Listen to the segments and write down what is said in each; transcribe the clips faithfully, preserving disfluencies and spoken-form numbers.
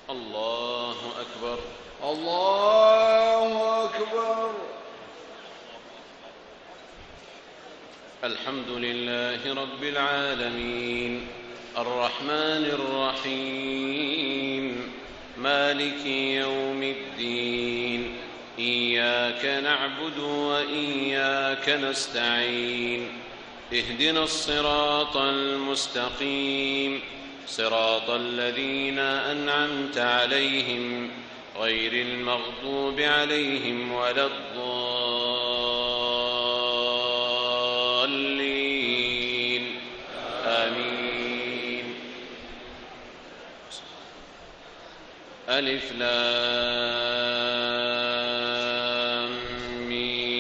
الله أكبر. الله أكبر. الحمد لله رب العالمين الرحمن الرحيم مالك يوم الدين إياك نعبد وإياك نستعين اهدنا الصراط المستقيم صراط الذين أنعمت عليهم غير المغضوب عليهم ولا الضالين آمين. ألف لام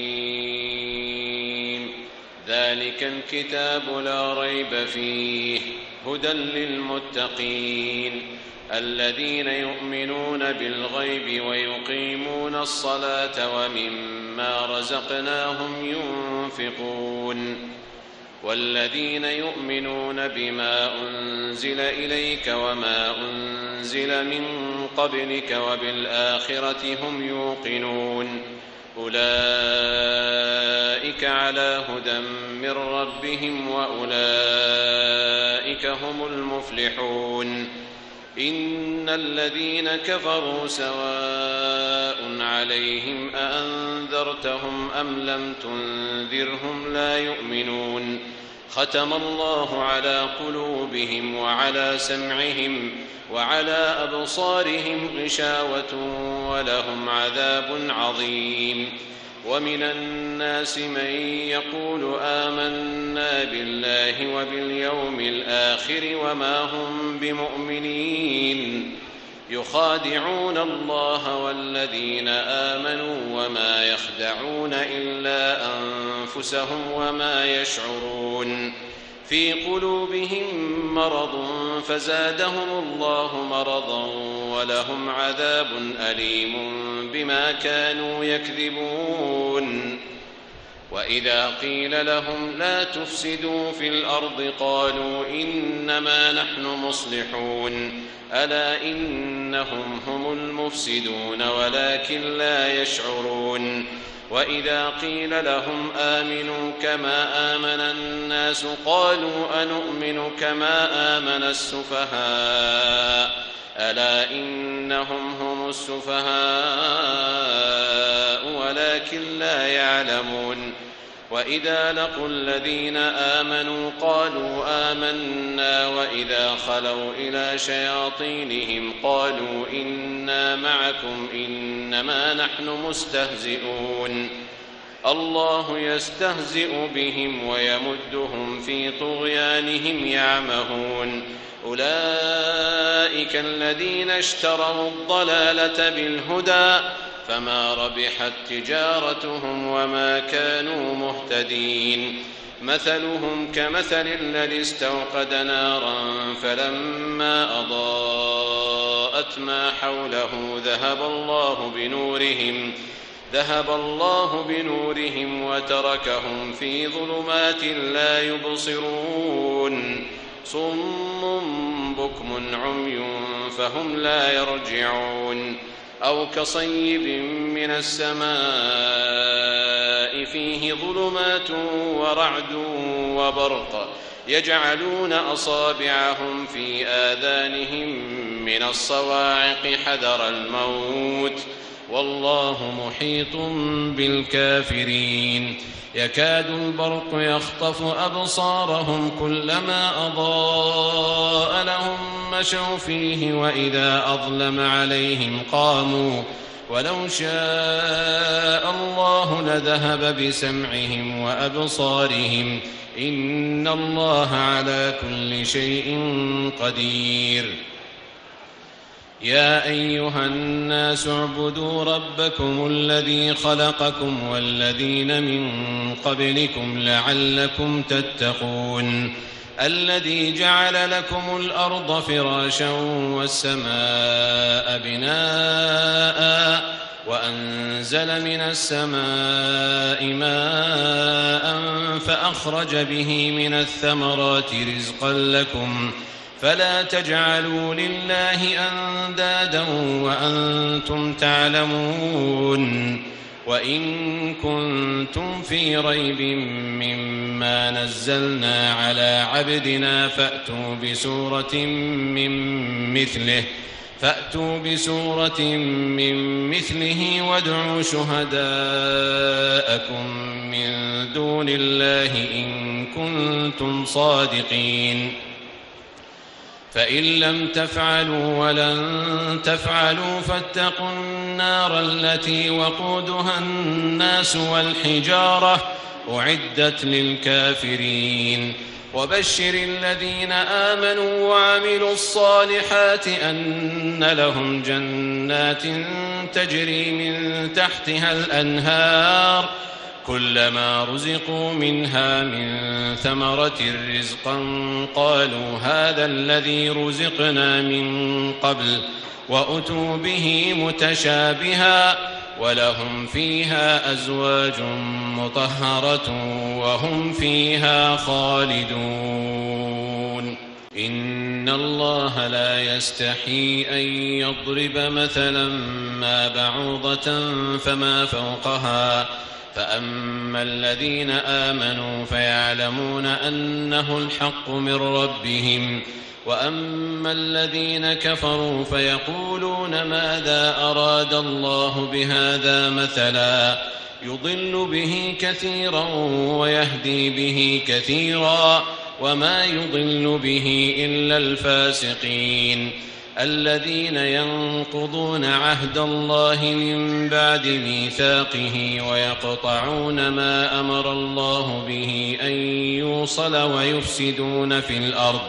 ميم ذلك الكتاب لا ريب فيه هدى للمتقين الذين يؤمنون بالغيب ويقيمون الصلاة ومما رزقناهم ينفقون والذين يؤمنون بما أنزل إليك وما أنزل من قبلك وبالآخرة هم يوقنون أولئك على هدى من ربهم وأولئك هم المفلحون. إن الذين كفروا سواء عليهم أأنذرتهم أم لم تنذرهم لا يؤمنون ختم الله على قلوبهم وعلى سمعهم وعلى أبصارهم غشاوة ولهم عذاب عظيم. ومن الناس من يقول آمنا بالله وباليوم الآخر وما هم بمؤمنين يخادعون الله والذين آمنوا وما يخدعون إلا أنفسهم وما يشعرون في قلوبهم مرض فزادهم الله مرضا ولهم عذاب أليم بما كانوا يكذبون. وإذا قيل لهم لا تفسدوا في الأرض قالوا إنما نحن مصلحون ألا إنهم هم المفسدون ولكن لا يشعرون. وإذا قيل لهم آمنوا كما آمن الناس قالوا أنؤمن كما آمن السفهاء ألا إنهم هم السفهاء ولكن لا يعلمون. وإذا لقوا الذين آمنوا قالوا آمنا وإذا خلوا إلى شياطينهم قالوا إنا معكم إنما نحن مستهزئون الله يستهزئ بهم ويمدهم في طغيانهم يعمهون. أولئك الذين اشتروا الضلالة بالهدى فما ربحت تجارتهم وما كانوا مهتدين. مثلهم كمثل الذي استوقد نارا فلما أضاءت ما حوله ذهب الله بنورهم ذهب الله بنورهم وتركهم في ظلمات لا يبصرون صم بكم عمي فهم لا يرجعون. أو كصيب من السماء فيه ظلمات ورعد وبرق يجعلون أصابعهم في آذانهم من الصواعق حذر الموت والله محيط بالكافرين. يكاد البرق يخطف أبصارهم كلما أضاء لهم مشوا فيه وإذا أظلم عليهم قاموا ولو شاء الله لذهب بسمعهم وأبصارهم إن الله على كل شيء قدير. يا أيها الناس اعبدوا ربكم الذي خلقكم والذين من قبلكم لعلكم تتقون الذي جعل لكم الأرض فراشا والسماء بناء وأنزل من السماء ماء فأخرج به من الثمرات رزقا لكم فلا تجعلوا لله أندادا وأنتم تعلمون وإن كنتم في ريب مما نزلنا على عبدنا فأتوا بسورة من مثله فأتوا بسورة من مثله وادعوا شهداءكم من دون الله إن كنتم صادقين فإن لم تفعلوا ولن تفعلوا فاتقوا النار التي وقودها الناس والحجارة أعدت للكافرين وبشر الذين آمنوا وعملوا الصالحات أن لهم جنات تجري من تحتها الأنهار كلما رزقوا منها من ثمرة رزقا قالوا هذا الذي رزقنا من قبل وأتوا به متشابها ولهم فيها أزواج مطهرة وهم فيها خالدون إن الله لا يستحي أن يضرب مثلا ما بعوضة فما فوقها فأما الذين آمنوا فيعلمون أنه الحق من ربهم وأما الذين كفروا فيقولون ماذا أراد الله بهذا مثلا يضل به كثيرا ويهدي به كثيرا وما يضل به إلا الفاسقين الذين ينقضون عهد الله من بعد ميثاقه ويقطعون ما أمر الله به أن يوصل ويفسدون في الأرض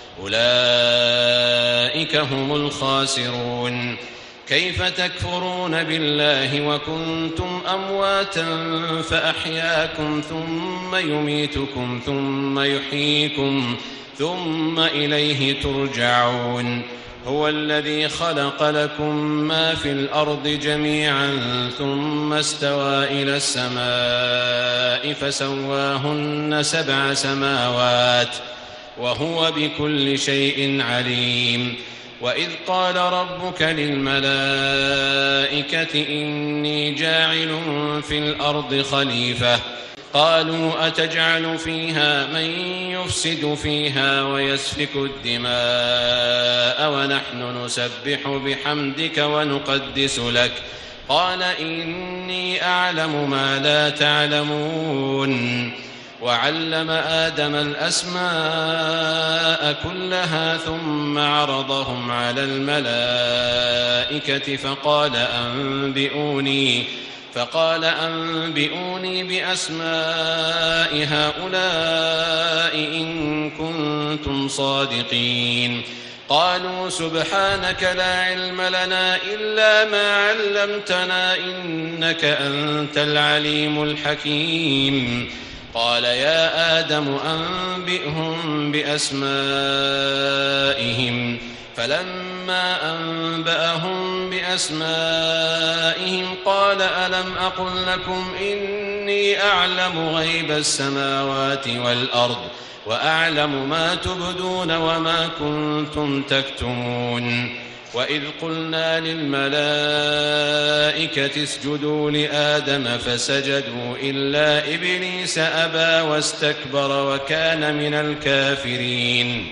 أولئك هم الخاسرون كيف تكفرون بالله وكنتم أمواتا فأحياكم ثم يميتكم ثم يحييكم ثم إليه ترجعون هو الذي خلق لكم ما في الأرض جميعا ثم استوى إلى السماء فسواهن سبع سماوات وهو بكل شيء عليم وإذ قال ربك للملائكة إني جاعل في الأرض خليفة قالوا أتجعل فيها من يفسد فيها ويسفك الدماء ونحن نسبح بحمدك ونقدس لك قال إني أعلم ما لا تعلمون وعلم آدم الأسماء كلها ثم عرضهم على الملائكة فقال أنبئوني فقال أنبئوني بأسماء هؤلاء إن كنتم صادقين قالوا سبحانك لا علم لنا إلا ما علمتنا إنك أنت العليم الحكيم قال يا آدم أنبئهم بأسمائهم فلما أنبأهم بأسمائهم قال ألم أقل لكم إني أعلم غيب السماوات والأرض وأعلم ما تبدون وما كنتم تكتمون وإذ قلنا للملائكة اسجدوا لآدم فسجدوا إلا إبليس أبى واستكبر وكان من الكافرين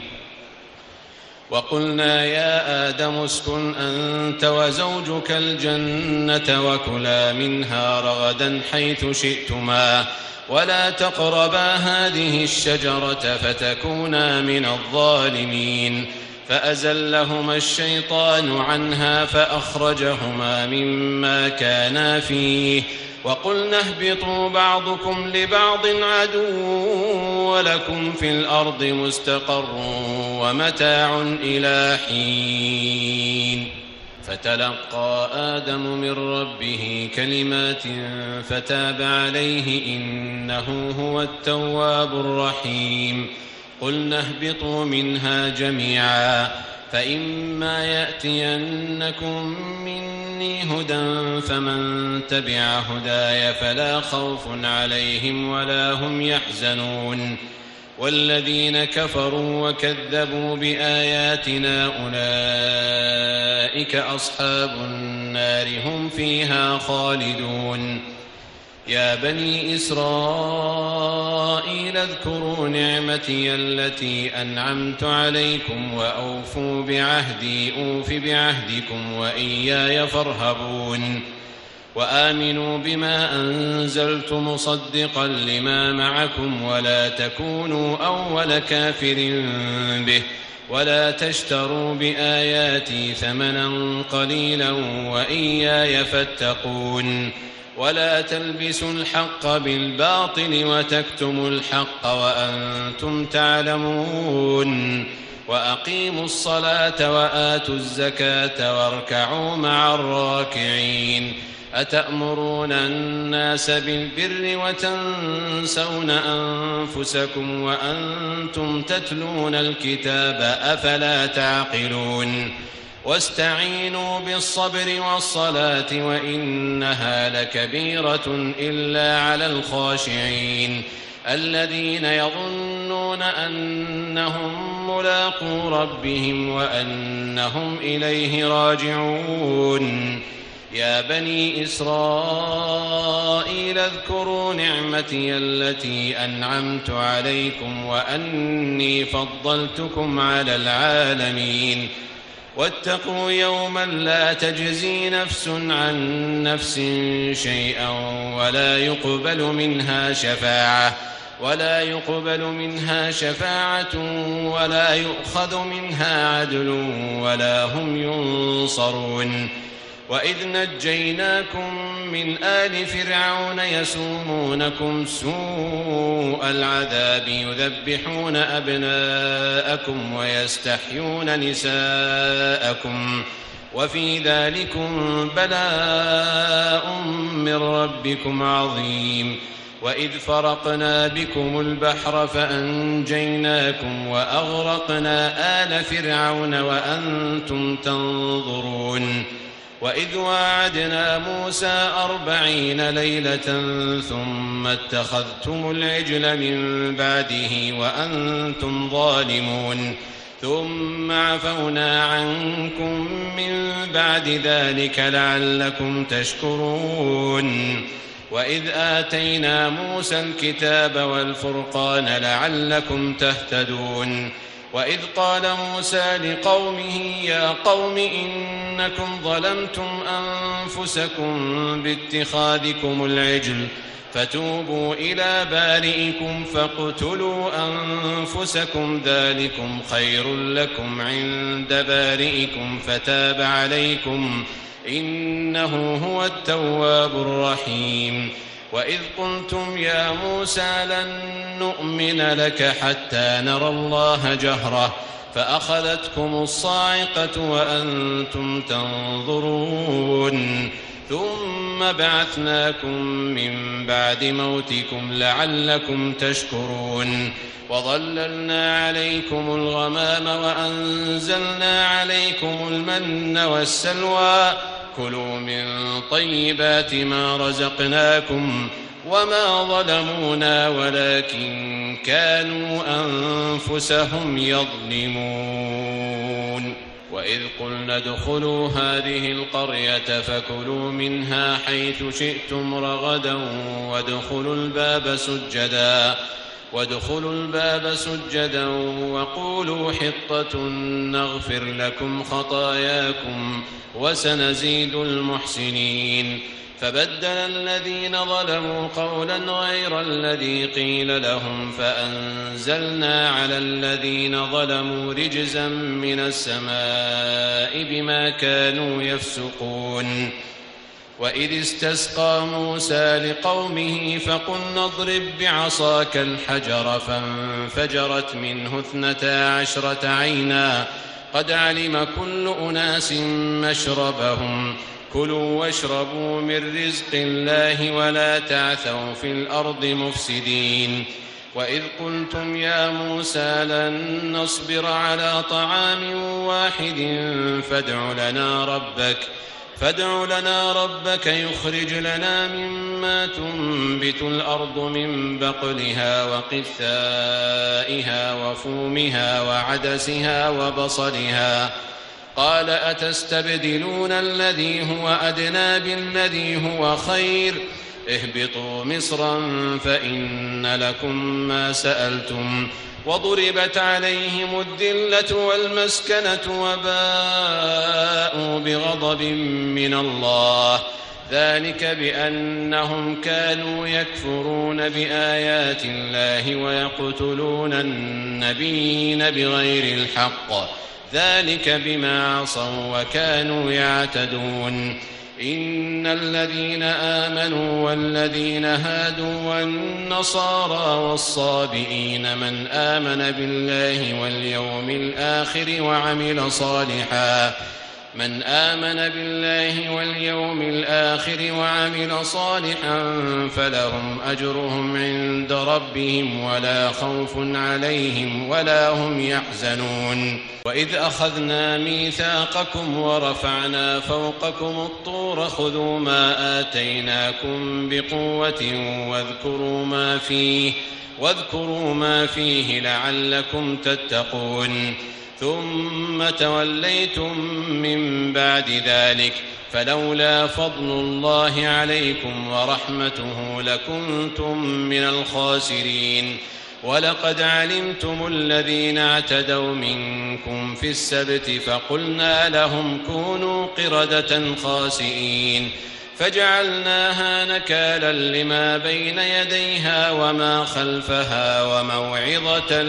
وقلنا يا آدم اسكن أنت وزوجك الجنة وكلا منها رغدا حيث شئتما ولا تقربا هذه الشجرة فتكونا من الظالمين فأزلهما الشيطان عنها فأخرجهما مما كانا فيه وقلنا اهبطوا بعضكم لبعض عدو ولكم في الأرض مستقر ومتاع إلى حين فتلقى آدم من ربه كلمات فتاب عليه إنه هو التواب الرحيم قلنا اهبطوا منها جميعا فإما يأتينكم مني هدى فمن تبع هداي فلا خوف عليهم ولا هم يحزنون والذين كفروا وكذبوا بآياتنا أولئك أصحاب النار هم فيها خالدون. يا بني إسرائيل اذكروا نعمتي التي أنعمت عليكم وأوفوا بعهدي أوف بعهدكم وإياي فارهبون. وآمنوا بما أنزلت مصدقا لما معكم ولا تكونوا أول كافر به ولا تشتروا بآياتي ثمنا قليلا وإياي فاتقون. ولا تلبسوا الحق بالباطل وتكتموا الحق وأنتم تعلمون. وأقيموا الصلاة وآتوا الزكاة واركعوا مع الراكعين. أتأمرون الناس بالبر وتنسون أنفسكم وأنتم تتلون الكتاب أفلا تعقلون. واستعينوا بالصبر والصلاة وإنها لكبيرة إلا على الخاشعين الذين يظنون أنهم ملاقو ربهم وأنهم إليه راجعون. يا بني إسرائيل اذكروا نعمتي التي أنعمت عليكم وأني فضلتكم على العالمين. واتقوا يوما لا تجزي نفس عن نفس شيئا ولا يقبل منها شفاعة ولا يقبل منها شفاعة ولا يؤخذ منها عدل ولا هم ينصرون. وإذ نجيناكم من آل فرعون يسومونكم سوء العذاب يذبحون أبناءكم ويستحيون نساءكم وفي ذلكم بلاء من ربكم عظيم. وإذ فرقنا بكم البحر فأنجيناكم وأغرقنا آل فرعون وأنتم تنظرون. وإذ واعدنا موسى أربعين ليلة ثم اتخذتم العجل من بعده وأنتم ظالمون ثم عفونا عنكم من بعد ذلك لعلكم تشكرون. وإذ آتينا موسى الكتاب والفرقان لعلكم تهتدون. وإذ قال موسى لقومه يا قوم إنكم ظلمتم أنفسكم باتخاذكم العجل فتوبوا إلى بارئكم فاقتلوا أنفسكم ذلكم خير لكم عند بارئكم فتاب عليكم إنه هو التواب الرحيم. وإذ قلتم يا موسى لن نؤمن لك حتى نرى الله جهرة فأخذتكم الصاعقة وأنتم تنظرون ثم بعثناكم من بعد موتكم لعلكم تشكرون. وظللنا عليكم الغمام وأنزلنا عليكم المن والسلوى كلوا من طيبات ما رزقناكم وما ظلمونا ولكن كانوا أنفسهم يظلمون. وإذ قلنا ادخلوا هذه القرية فكلوا منها حيث شئتم رغدا وادخلوا الباب سجدا وادخلوا الباب سجدا وقولوا حطة نغفر لكم خطاياكم وسنزيد المحسنين. فبدل الذين ظلموا قولا غير الذي قيل لهم فأنزلنا على الذين ظلموا رجزا من السماء بما كانوا يفسقون. وإذ استسقى موسى لقومه فقلنا اضرب بعصاك الحجر فانفجرت منه اثنتا عشرة عينا قد علم كل أناس مشربهم كلوا واشربوا من رزق الله ولا تعثوا في الأرض مفسدين. وإذ قلتم يا موسى لن نصبر على طعام واحد فادع لنا ربك فادع لنا ربك يخرج لنا مما تنبت الأرض من بقلها وقثائها وفومها وعدسها وبصلها. قال أتستبدلون الذي هو أدنى بالذي هو خير؟ اهبطوا مصرا فإن لكم ما سألتم وضربت عليهم الذلة والمسكنة وباءوا بغضب من الله ذلك بأنهم كانوا يكفرون بآيات الله ويقتلون النبيين بغير الحق ذلك بما عصوا وكانوا يعتدون. إن الذين آمنوا والذين هادوا والنصارى والصابئين من آمن بالله واليوم الآخر وعمل صالحا من آمن بالله واليوم الآخر وعمل صالحا فلهم أجرهم عند ربهم ولا خوف عليهم ولا هم يحزنون. وإذ أخذنا ميثاقكم ورفعنا فوقكم الطور خذوا ما آتيناكم بقوة واذكروا ما فيه واذكروا ما فيه لعلكم تتقون. ثم توليتم من بعد ذلك فلولا فضل الله عليكم ورحمته لكنتم من الخاسرين. ولقد علمتم الذين اعتدوا منكم في السبت فقلنا لهم كونوا قردة خاسئين فجعلناها نكالا لما بين يديها وما خلفها وموعظة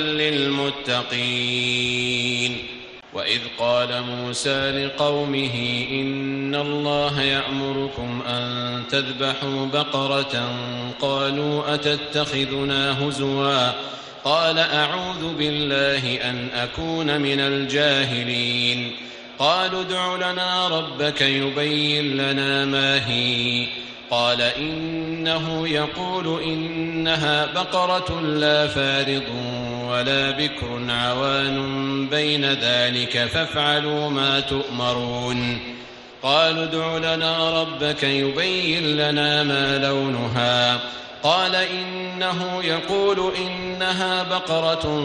للمتقين. وإذ قال موسى لقومه إن الله يأمركم أن تذبحوا بقرة قالوا أتتخذنا هزوا قال أعوذ بالله أن أكون من الجاهلين. قالوا ادع لنا ربك يبين لنا ما هي قال إنه يقول إنها بقرة لا فارض ولا بكر عوان بين ذلك فافعلوا ما تؤمرون. قالوا ادع لنا ربك يبين لنا ما لونها قال إنه يقول إنها بقرة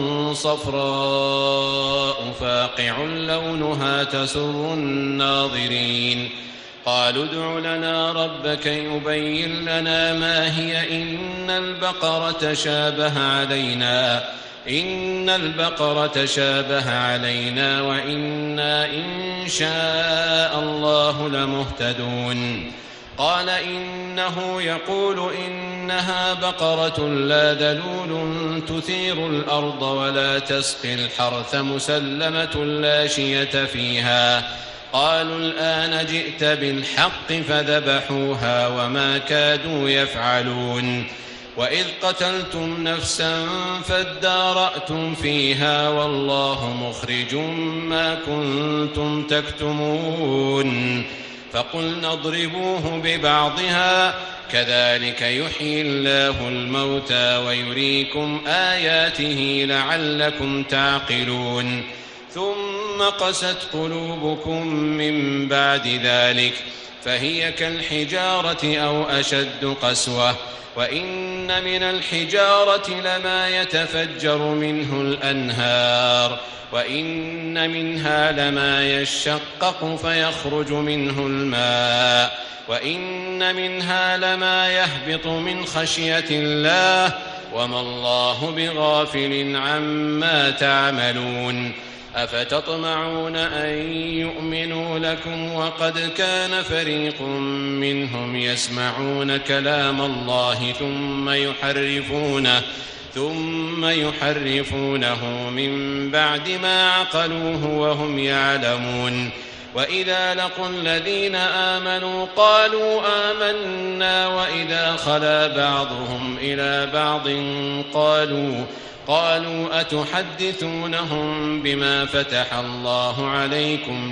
صفراء فاقع لونها تسر الناظرين. قالوا ادع لنا ربك يبين لنا ما هي إن البقرة شابه علينا إن البقرة شابه علينا وإنا إن شاء الله لمهتدون. قال إنه يقول إنها بقرة لا ذلول تثير الأرض ولا تسقي الحرث مسلمة لا شية فيها. قالوا الآن جئت بالحق فذبحوها وما كادوا يفعلون. وإذ قتلتم نفسا فادارأتم فيها والله مخرج ما كنتم تكتمون. فقلنا اضربوه ببعضها كذلك يحيي الله الموتى ويريكم آياته لعلكم تعقلون. ثم قست قلوبكم من بعد ذلك فهي كالحجارة أو أشد قسوة وإن من الحجارة لما يتفجر منه الأنهار وإن منها لما يشقق فيخرج منه الماء وإن منها لما يهبط من خشية الله وما الله بغافل عما تعملون. أفتطمعون أن يؤمنوا لكم وقد كان فريق منهم يسمعون كلام الله ثم يحرفونه ثم يحرفونه من بعد ما عقلوه وهم يعلمون. وإذا لقوا الذين آمنوا قالوا آمنا وإذا خلا بعضهم إلى بعض قالوا قالوا أتحدثونهم بما فتح الله عليكم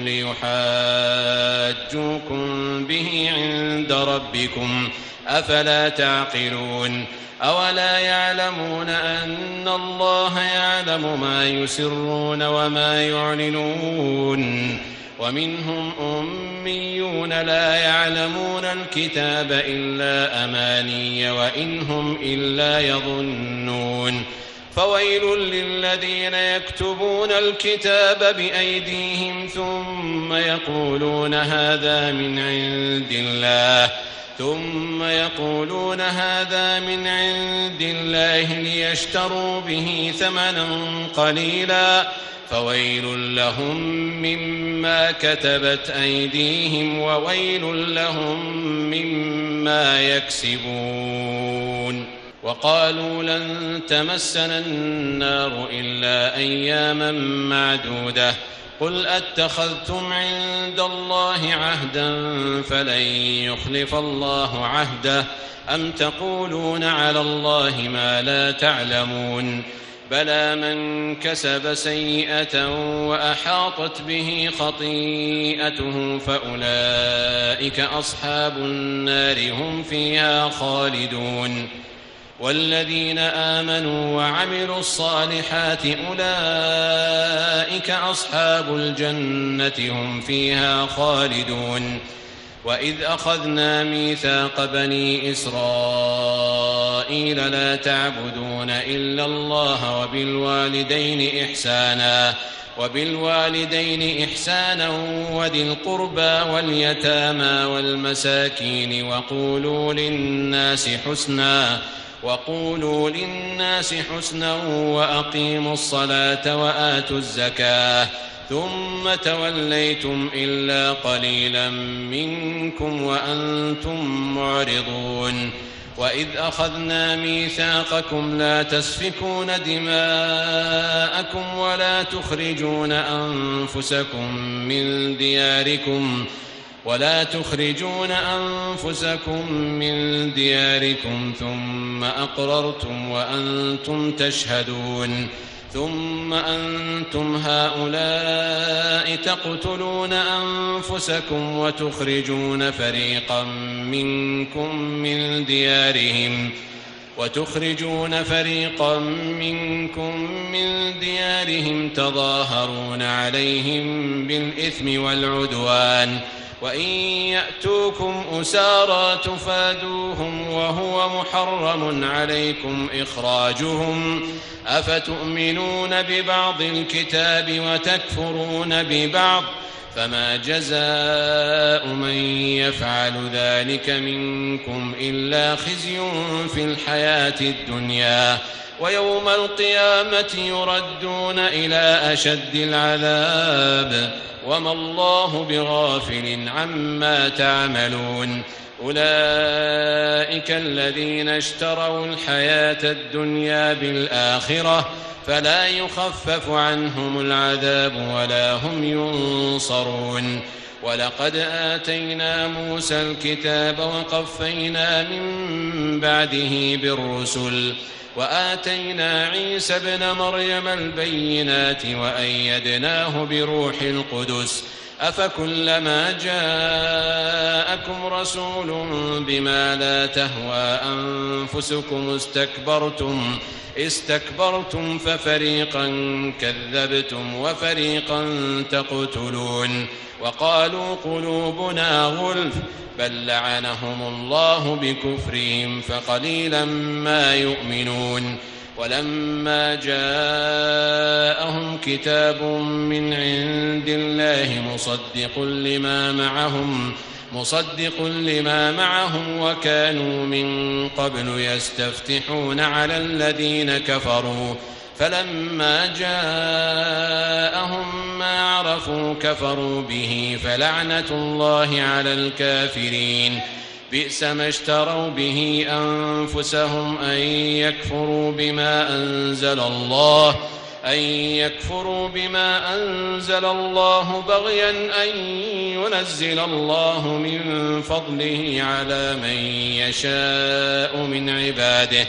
ليحاجوكم به عند ربكم أفلا تعقلون. أولا يعلمون أن الله يعلم ما يسرون وما يعلنون. ومنهم أميون لا يعلمون الكتاب إلا أماني وإن هم إلا يظنون فويل للذين يكتبون الكتاب بأيديهم ثم يقولون هذا من عند الله ثم يقولون هذا من عند الله ليشتروا به ثمنا قليلا فويل لهم مما كتبت أيديهم وويل لهم مما يكسبون وقالوا لن تمسنا النار إلا أياما معدودة قل أتخذتم عند الله عهدا فلن يخلف الله عهده أم تقولون على الله ما لا تعلمون بلى من كسب سيئة وأحاطت به خطيئته فأولئك أصحاب النار هم فيها خالدون والذين آمنوا وعملوا الصالحات أولئك أصحاب الجنة هم فيها خالدون وإذ أخذنا ميثاق بني إسرائيل لا تعبدون إلا الله وبالوالدين إحسانا وبالوالدين إحسانا وذي القربى واليتامى والمساكين وقولوا للناس حسنا وقولوا للناس حسنا وأقيموا الصلاة وآتوا الزكاة ثم توليتم إلا قليلا منكم وأنتم معرضون وإذ أخذنا ميثاقكم لا تسفكون دماءكم ولا تخرجون أنفسكم من دياركم ولا تخرجون أنفسكم من دياركم ثم أقررتم وأنتم تشهدون ثم أنتم هؤلاء تقتلون أنفسكم وتخرجون فريقا منكم من ديارهم وتخرجون فريقا منكم من ديارهم تظاهرون عليهم بالإثم والعدوان وإن يأتوكم أسارى تفادوهم وهو محرم عليكم إخراجهم أفتؤمنون ببعض الكتاب وتكفرون ببعض فما جزاء من يفعل ذلك منكم إلا خزي في الحياة الدنيا ويوم القيامة يردون إلى أشد العذاب وما الله بغافل عما تعملون أولئك الذين اشتروا الحياة الدنيا بالآخرة فلا يخفف عنهم العذاب ولا هم ينصرون ولقد آتينا موسى الكتاب وقفينا من بعده بالرسل وآتينا عيسى ابن مريم البينات وأيدناه بروح القدس أفكلما جاءكم رسول بما لا تهوى أنفسكم استكبرتم استكبرتم ففريقا كذبتم وفريقا تقتلون وقالوا قلوبنا غلف بل لعنهم الله بكفرهم فقليلا ما يؤمنون ولما جاءهم كتاب من عند الله مصدق لما معهم مصدق لما معهم وكانوا من قبل يستفتحون على الذين كفروا فلما جاءهم ما عرفوا كفروا به فلعنة الله على الكافرين بئس ما اشتروا به أنفسهم أن يكفروا بما أنزل الله أن يكفروا بما أنزل الله بغيا أن ينزل الله من فضله على من يشاء من عباده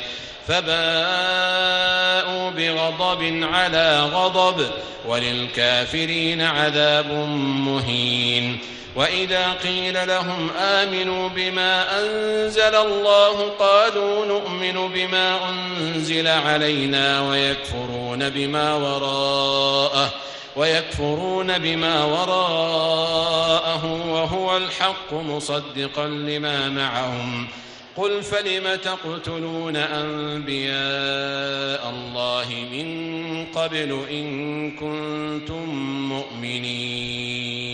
فباءوا بغضب على غضب وللكافرين عذاب مهين وإذا قيل لهم آمنوا بما أنزل الله قالوا نؤمن بما أنزل علينا ويكفرون بما وراءه ويكفرون بما وراءه وهو الحق مصدقا لما معهم قل فلم تقتلون أنبياء الله من قبل إن كنتم مؤمنين